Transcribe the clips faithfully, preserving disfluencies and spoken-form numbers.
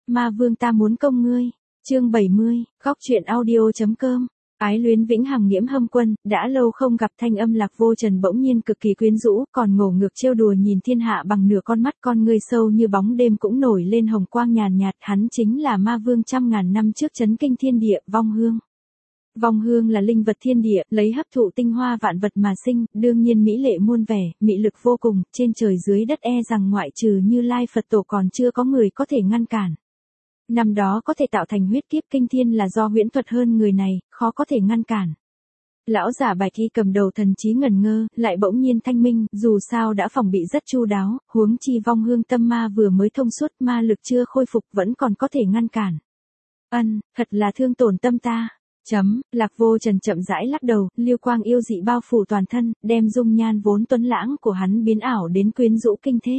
ma vương ta muốn công ngươi. Chương bảy mươi, góc truyện audio.com. Ái luyến vĩnh hằng Nghiễm Hâm Quân, đã lâu không gặp. Thanh âm Lạc Vô Trần bỗng nhiên cực kỳ quyến rũ, còn ngổ ngược trêu đùa nhìn thiên hạ bằng nửa con mắt, con ngươi sâu như bóng đêm cũng nổi lên hồng quang nhàn nhạt, hắn chính là ma vương trăm ngàn năm trước chấn kinh thiên địa, Vong Hương. Vong Hương là linh vật thiên địa, lấy hấp thụ tinh hoa vạn vật mà sinh, đương nhiên mỹ lệ muôn vẻ, mị lực vô cùng, trên trời dưới đất e rằng ngoại trừ Như Lai Phật Tổ còn chưa có người có thể ngăn cản. Năm đó có thể tạo thành huyết kiếp kinh thiên là do huyễn thuật hơn người này, khó có thể ngăn cản. Lão giả Bạch Y cầm đầu thần trí ngẩn ngơ, lại bỗng nhiên thanh minh, dù sao đã phòng bị rất chu đáo, huống chi Vong Hương tâm ma vừa mới thông suốt, ma lực chưa khôi phục vẫn còn có thể ngăn cản. Ân, thật là thương tổn tâm ta. Chấm, Lạc Vô Trần chậm rãi lắc đầu, lưu quang yêu dị bao phủ toàn thân, đem dung nhan vốn tuấn lãng của hắn biến ảo đến quyến rũ kinh thế.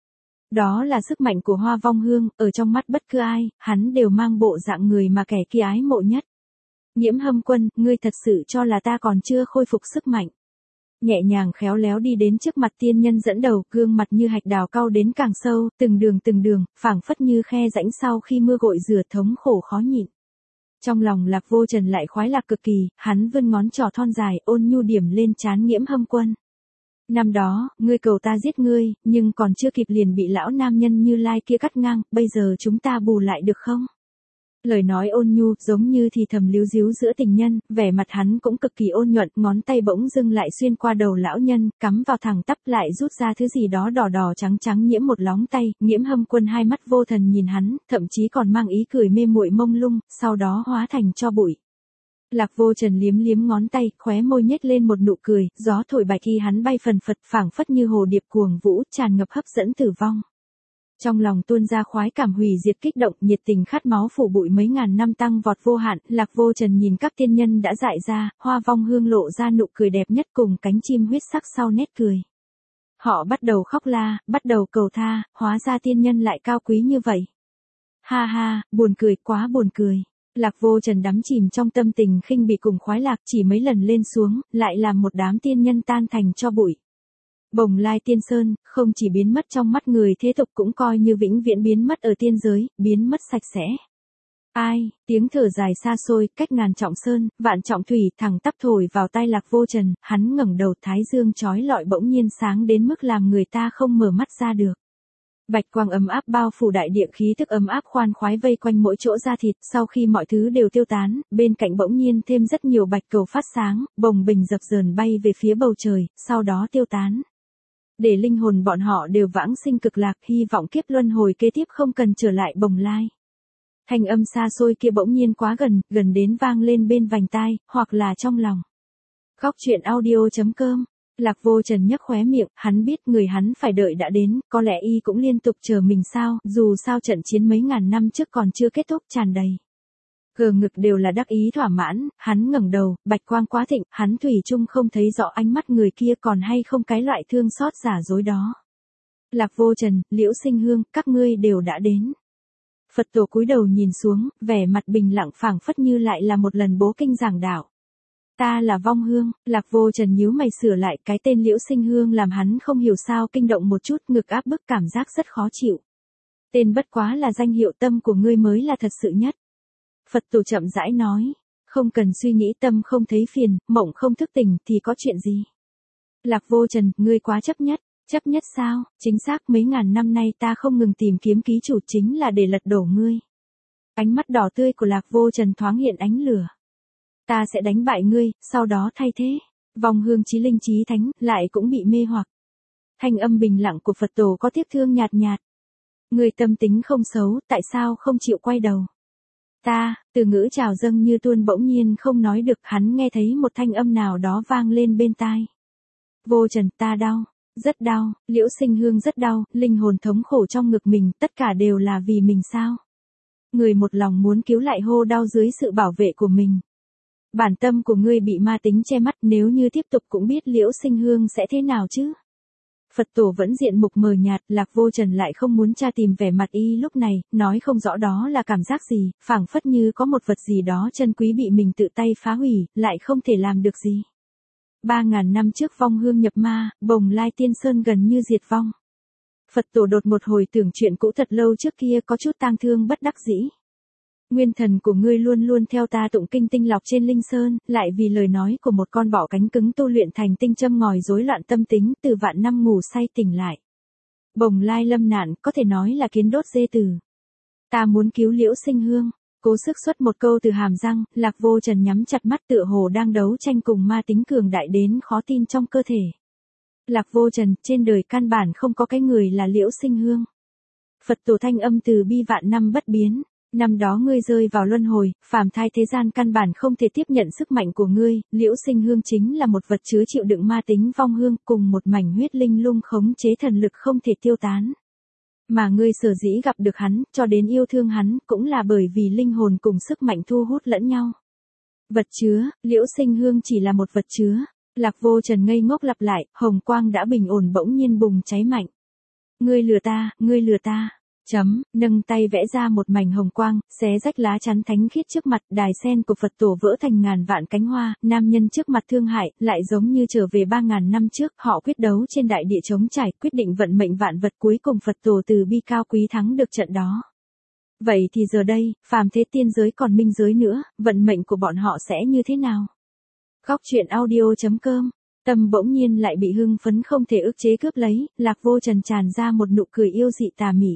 Đó là sức mạnh của Hoa Vong Hương, ở trong mắt bất cứ ai, hắn đều mang bộ dạng người mà kẻ kia ái mộ nhất. Nghiễm Hâm Quân, ngươi thật sự cho là ta còn chưa khôi phục sức mạnh. Nhẹ nhàng khéo léo đi đến trước mặt tiên nhân dẫn đầu, gương mặt như hạch đào cau đến càng sâu, từng đường từng đường, phảng phất như khe rãnh sau khi mưa gội rửa, thống khổ khó nhịn. Trong lòng Lạc Vô Trần lại khoái lạc cực kỳ, hắn vươn ngón trỏ thon dài, ôn nhu điểm lên trán Nghiễm Hâm Quân. Năm đó, ngươi cầu ta giết ngươi, nhưng còn chưa kịp liền bị lão nam nhân Như Lai kia cắt ngang, bây giờ chúng ta bù lại được không? Lời nói ôn nhu, giống như thì thầm líu díu giữa tình nhân, vẻ mặt hắn cũng cực kỳ ôn nhuận, ngón tay bỗng dưng lại xuyên qua đầu lão nhân, cắm vào thẳng tắp, lại rút ra thứ gì đó đỏ đỏ trắng trắng nhiễm một lóng tay. Nghiễm Hâm Quân hai mắt vô thần nhìn hắn, thậm chí còn mang ý cười mê muội mông lung, sau đó hóa thành tro bụi. Lạc Vô Trần liếm liếm ngón tay, khóe môi nhếch lên một nụ cười, gió thổi Bạch Y hắn bay phần phật, phảng phất như hồ điệp cuồng vũ, tràn ngập hấp dẫn tử vong. Trong lòng tuôn ra khoái cảm hủy diệt kích động, nhiệt tình khát máu phủ bụi mấy ngàn năm tăng vọt vô hạn. Lạc Vô Trần nhìn các tiên nhân đã dại ra, Hoa Vong Hương lộ ra nụ cười đẹp nhất cùng cánh chim huyết sắc sau nét cười. Họ bắt đầu khóc la, bắt đầu cầu tha, hóa ra tiên nhân lại cao quý như vậy. Ha ha, buồn cười, quá buồn cười. Lạc Vô Trần đắm chìm trong tâm tình khinh bỉ cùng khoái lạc, chỉ mấy lần lên xuống, lại làm một đám tiên nhân tan thành tro bụi. Bồng Lai Tiên Sơn, không chỉ biến mất trong mắt người thế tục cũng coi như vĩnh viễn biến mất ở tiên giới, biến mất sạch sẽ. Ai, tiếng thở dài xa xôi, cách ngàn trọng sơn, vạn trọng thủy, thẳng tắp thổi vào tai Lạc Vô Trần, hắn ngẩng đầu, thái dương chói lọi bỗng nhiên sáng đến mức làm người ta không mở mắt ra được. Bạch quang ấm áp bao phủ đại địa, khí thức ấm áp khoan khoái vây quanh mỗi chỗ da thịt, sau khi mọi thứ đều tiêu tán, bên cạnh bỗng nhiên thêm rất nhiều bạch cầu phát sáng, bồng bềnh dập dờn bay về phía bầu trời, sau đó tiêu tán. Để linh hồn bọn họ đều vãng sinh cực lạc, hy vọng kiếp luân hồi kế tiếp không cần trở lại Bồng Lai. Thanh âm xa xôi kia bỗng nhiên quá gần, gần đến vang lên bên vành tai, hoặc là trong lòng. Góc truyện audio.com. Lạc Vô Trần nhếch khóe miệng, hắn biết người hắn phải đợi đã đến, có lẽ y cũng liên tục chờ mình sao, dù sao trận chiến mấy ngàn năm trước còn chưa kết thúc, tràn đầy gờ ngực đều là đắc ý thỏa mãn. Hắn ngẩng đầu, bạch quang quá thịnh, hắn thủy chung không thấy rõ ánh mắt người kia còn hay không cái loại thương xót giả dối đó. Lạc Vô Trần, Liễu Sinh Hương, các ngươi đều đã đến. Phật Tổ cúi đầu nhìn xuống, vẻ mặt bình lặng phảng phất như lại là một lần bố kinh giảng đạo. Ta là Vong Hương. Lạc Vô Trần nhíu mày sửa lại, cái tên Liễu Sinh Hương làm hắn không hiểu sao kinh động một chút, ngực áp bức cảm giác rất khó chịu. Tên bất quá là danh hiệu, tâm của ngươi mới là thật sự nhất. Phật Tổ chậm rãi nói, không cần suy nghĩ, tâm không thấy phiền, mộng không thức tỉnh thì có chuyện gì. Lạc Vô Trần, ngươi quá chấp nhất. Chấp nhất sao? Chính xác, mấy ngàn năm nay ta không ngừng tìm kiếm ký chủ chính là để lật đổ ngươi. Ánh mắt đỏ tươi của Lạc Vô Trần thoáng hiện ánh lửa. Ta sẽ đánh bại ngươi, sau đó thay thế. Vong Hương chí linh chí thánh, lại cũng bị mê hoặc. Thanh âm bình lặng của Phật Tổ có tiếc thương nhạt nhạt. Ngươi tâm tính không xấu, tại sao không chịu quay đầu? Ta, từ ngữ trào dâng như tuôn bỗng nhiên không nói được, hắn nghe thấy một thanh âm nào đó vang lên bên tai. Vô Trần, ta đau, rất đau. Liễu Sinh Hương rất đau, linh hồn thống khổ trong ngực mình, tất cả đều là vì mình sao? Người một lòng muốn cứu lại hô đau dưới sự bảo vệ của mình. Bản tâm của ngươi bị ma tính che mắt, nếu như tiếp tục cũng biết Liễu Sinh Hương sẽ thế nào chứ? Phật Tổ vẫn diện mục mờ nhạt, Lạc Vô Trần lại không muốn tra tìm vẻ mặt y lúc này, nói không rõ đó là cảm giác gì, phảng phất như có một vật gì đó chân quý bị mình tự tay phá hủy, lại không thể làm được gì. Ba ngàn năm trước Vong Hương nhập ma, Bồng Lai Tiên Sơn gần như diệt vong. Phật tổ đột một hồi tưởng chuyện cũ thật lâu trước kia có chút tang thương bất đắc dĩ. Nguyên thần của ngươi luôn luôn theo ta tụng kinh tinh lọc trên linh sơn, lại vì lời nói của một con bọ cánh cứng tu luyện thành tinh châm ngòi rối loạn tâm tính, từ vạn năm ngủ say tỉnh lại. Bồng lai lâm nạn, có thể nói là kiến đốt dê tử. Ta muốn cứu Liễu Sinh Hương. Cố sức xuất một câu từ hàm răng, Lạc Vô Trần nhắm chặt mắt tựa hồ đang đấu tranh cùng ma tính cường đại đến khó tin trong cơ thể. Lạc Vô Trần, trên đời căn bản không có cái người là Liễu Sinh Hương. Phật tổ thanh âm từ bi vạn năm bất biến. Năm đó ngươi rơi vào luân hồi, phàm thai thế gian căn bản không thể tiếp nhận sức mạnh của ngươi, Liễu Sinh Hương chính là một vật chứa chịu đựng ma tính vong hương cùng một mảnh huyết linh lung khống chế thần lực không thể tiêu tán. Mà ngươi sở dĩ gặp được hắn, cho đến yêu thương hắn, cũng là bởi vì linh hồn cùng sức mạnh thu hút lẫn nhau. Vật chứa, Liễu Sinh Hương chỉ là một vật chứa. Lạc Vô Trần ngây ngốc lặp lại, hồng quang đã bình ổn bỗng nhiên bùng cháy mạnh. Ngươi lừa ta, ngươi lừa ta. Chấm, nâng tay vẽ ra một mảnh hồng quang, xé rách lá chắn thánh khiết trước mặt, đài sen của Phật tổ vỡ thành ngàn vạn cánh hoa, nam nhân trước mặt thương hại, lại giống như trở về ba ngàn năm trước, họ quyết đấu trên đại địa chống trải, quyết định vận mệnh vạn vật, cuối cùng Phật tổ từ bi cao quý thắng được trận đó. Vậy thì giờ đây, phàm thế tiên giới còn minh giới nữa, vận mệnh của bọn họ sẽ như thế nào? Góc truyện audio chấm com. Tâm bỗng nhiên lại bị hưng phấn không thể ức chế cướp lấy, Lạc Vô Trần tràn ra một nụ cười yêu dị tà mị.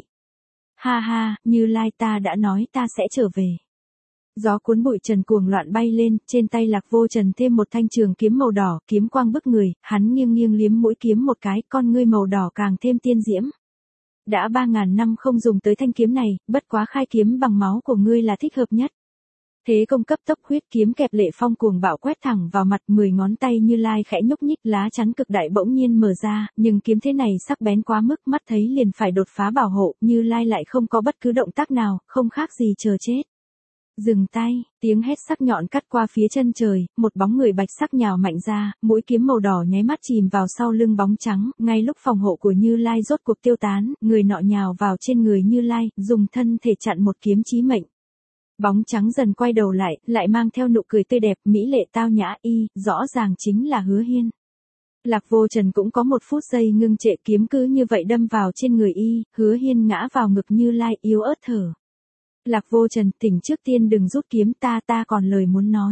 Ha ha, Như Lai ta đã nói ta sẽ trở về. Gió cuốn bụi trần cuồng loạn bay lên, trên tay Lạc Vô Trần thêm một thanh trường kiếm màu đỏ, kiếm quang bức người, hắn nghiêng nghiêng liếm mũi kiếm một cái, con ngươi màu đỏ càng thêm tiên diễm. Đã ba ngàn năm không dùng tới thanh kiếm này, bất quá khai kiếm bằng máu của ngươi là thích hợp nhất. Thế công cấp tốc, huyết kiếm kẹp lệ phong cuồng bạo quét thẳng vào mặt, mười ngón tay Như Lai khẽ nhúc nhích, lá chắn cực đại bỗng nhiên mở ra, nhưng kiếm thế này sắc bén quá mức, mắt thấy liền phải đột phá bảo hộ, Như Lai lại không có bất cứ động tác nào, không khác gì chờ chết. Dừng tay, tiếng hét sắc nhọn cắt qua phía chân trời, một bóng người bạch sắc nhào mạnh ra, mũi kiếm màu đỏ nháy mắt chìm vào sau lưng bóng trắng, ngay lúc phòng hộ của Như Lai rốt cuộc tiêu tán, người nọ nhào vào trên người Như Lai, dùng thân thể chặn một kiếm chí mệnh. Bóng trắng dần quay đầu lại, lại mang theo nụ cười tươi đẹp, mỹ lệ tao nhã y, rõ ràng chính là Hứa Hiên. Lạc Vô Trần cũng có một phút giây ngưng trệ, kiếm cứ như vậy đâm vào trên người y, Hứa Hiên ngã vào ngực Như Lai yếu ớt thở. Lạc Vô Trần, tỉnh trước tiên đừng rút kiếm, ta ta còn lời muốn nói.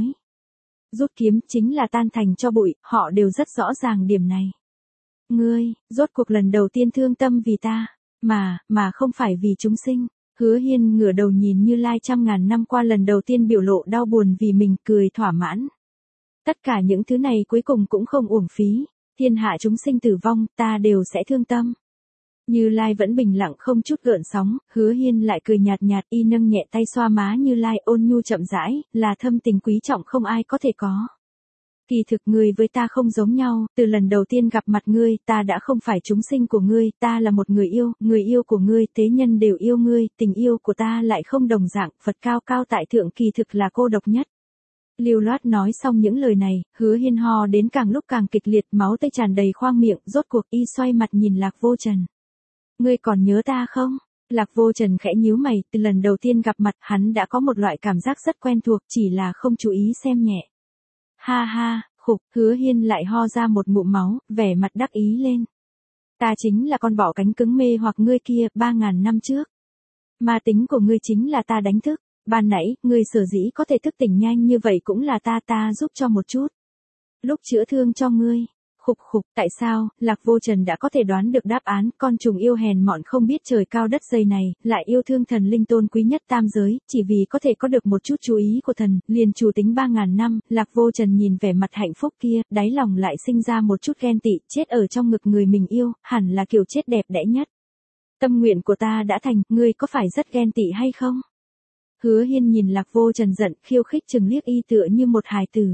Rút kiếm chính là tan thành cho bụi, họ đều rất rõ ràng điểm này. Ngươi, rốt cuộc lần đầu tiên thương tâm vì ta, mà, mà không phải vì chúng sinh. Hứa Hiên ngửa đầu nhìn Như Lai trăm ngàn năm qua lần đầu tiên biểu lộ đau buồn vì mình, cười thỏa mãn. Tất cả những thứ này cuối cùng cũng không uổng phí, thiên hạ chúng sinh tử vong, ta đều sẽ thương tâm. Như Lai vẫn bình lặng không chút gợn sóng, Hứa Hiên lại cười nhạt nhạt, y nâng nhẹ tay xoa má Như Lai, ôn nhu chậm rãi, là thâm tình quý trọng không ai có thể có. Kỳ thực ngươi với ta không giống nhau, từ lần đầu tiên gặp mặt ngươi, ta đã không phải chúng sinh của ngươi, ta là một người yêu, người yêu của ngươi, thế nhân đều yêu ngươi, tình yêu của ta lại không đồng dạng, Phật cao cao tại thượng kỳ thực là cô độc nhất. Lưu loát nói xong những lời này, Hứa Hiên ho đến càng lúc càng kịch liệt, máu tươi tràn đầy khoang miệng, rốt cuộc y xoay mặt nhìn Lạc Vô Trần. Ngươi còn nhớ ta không? Lạc Vô Trần khẽ nhíu mày, từ lần đầu tiên gặp mặt hắn đã có một loại cảm giác rất quen thuộc, chỉ là không chú ý xem nhẹ. Ha ha, khục, Hứa Hiên lại ho ra một ngụm máu, vẻ mặt đắc ý lên. Ta chính là con bọ cánh cứng mê hoặc ngươi kia, ba ngàn năm trước. Ma tính của ngươi chính là ta đánh thức, ban nãy, ngươi sở dĩ có thể thức tỉnh nhanh như vậy cũng là ta ta giúp cho một chút. Lúc chữa thương cho ngươi. Khục khục, tại sao, Lạc Vô Trần đã có thể đoán được đáp án, con trùng yêu hèn mọn không biết trời cao đất dày này, lại yêu thương thần linh tôn quý nhất tam giới, chỉ vì có thể có được một chút chú ý của thần, liền chủ tính ba ngàn năm, Lạc Vô Trần nhìn vẻ mặt hạnh phúc kia, đáy lòng lại sinh ra một chút ghen tị, chết ở trong ngực người mình yêu, hẳn là kiểu chết đẹp đẽ nhất. Tâm nguyện của ta đã thành, ngươi có phải rất ghen tị hay không? Hứa Hiên nhìn Lạc Vô Trần giận, khiêu khích chừng liếc y tựa như một hài tử.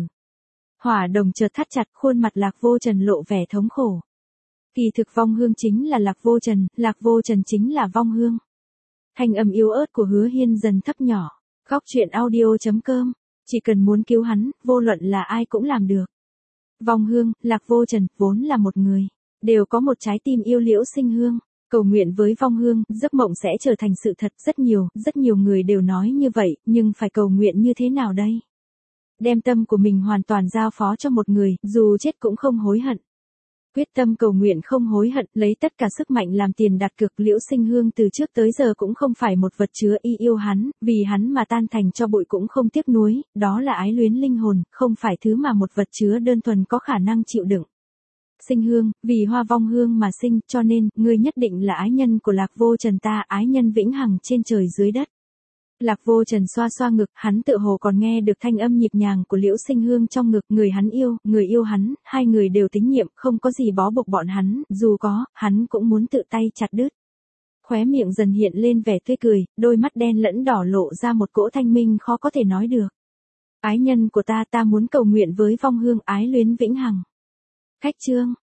Hỏa đồng chợt thắt chặt, khuôn mặt Lạc Vô Trần lộ vẻ thống khổ. Kỳ thực vong hương chính là Lạc Vô Trần, Lạc Vô Trần chính là vong hương. Thanh âm yếu ớt của Hứa Hiên dần thấp nhỏ. Góc truyện audio chấm com. Chỉ cần muốn cứu hắn, vô luận là ai cũng làm được. Vong hương, Lạc Vô Trần, vốn là một người. Đều có một trái tim yêu Liễu Sinh Hương. Cầu nguyện với vong hương, giấc mộng sẽ trở thành sự thật. Rất nhiều, rất nhiều người đều nói như vậy, nhưng phải cầu nguyện như thế nào đây? Đem tâm của mình hoàn toàn giao phó cho một người, dù chết cũng không hối hận. Quyết tâm cầu nguyện không hối hận, lấy tất cả sức mạnh làm tiền đặt cược. Liễu Sinh Hương từ trước tới giờ cũng không phải một vật chứa y yêu hắn, vì hắn mà tan thành cho bụi cũng không tiếc nuối, đó là ái luyến linh hồn, không phải thứ mà một vật chứa đơn thuần có khả năng chịu đựng. Sinh Hương, vì Hoa Vong Hương mà sinh, cho nên, ngươi nhất định là ái nhân của Lạc Vô Trần ta, ái nhân vĩnh hằng trên trời dưới đất. Lạc Vô Trần xoa xoa ngực, hắn tự hồ còn nghe được thanh âm nhịp nhàng của Liễu Sinh Hương trong ngực, người hắn yêu, người yêu hắn, hai người đều tín nhiệm, không có gì bó buộc bọn hắn, dù có, hắn cũng muốn tự tay chặt đứt. Khóe miệng dần hiện lên vẻ tươi cười, đôi mắt đen lẫn đỏ lộ ra một cỗ thanh minh khó có thể nói được. Ái nhân của ta, ta muốn cầu nguyện với Vong Hương ái luyến vĩnh hằng. Khách chương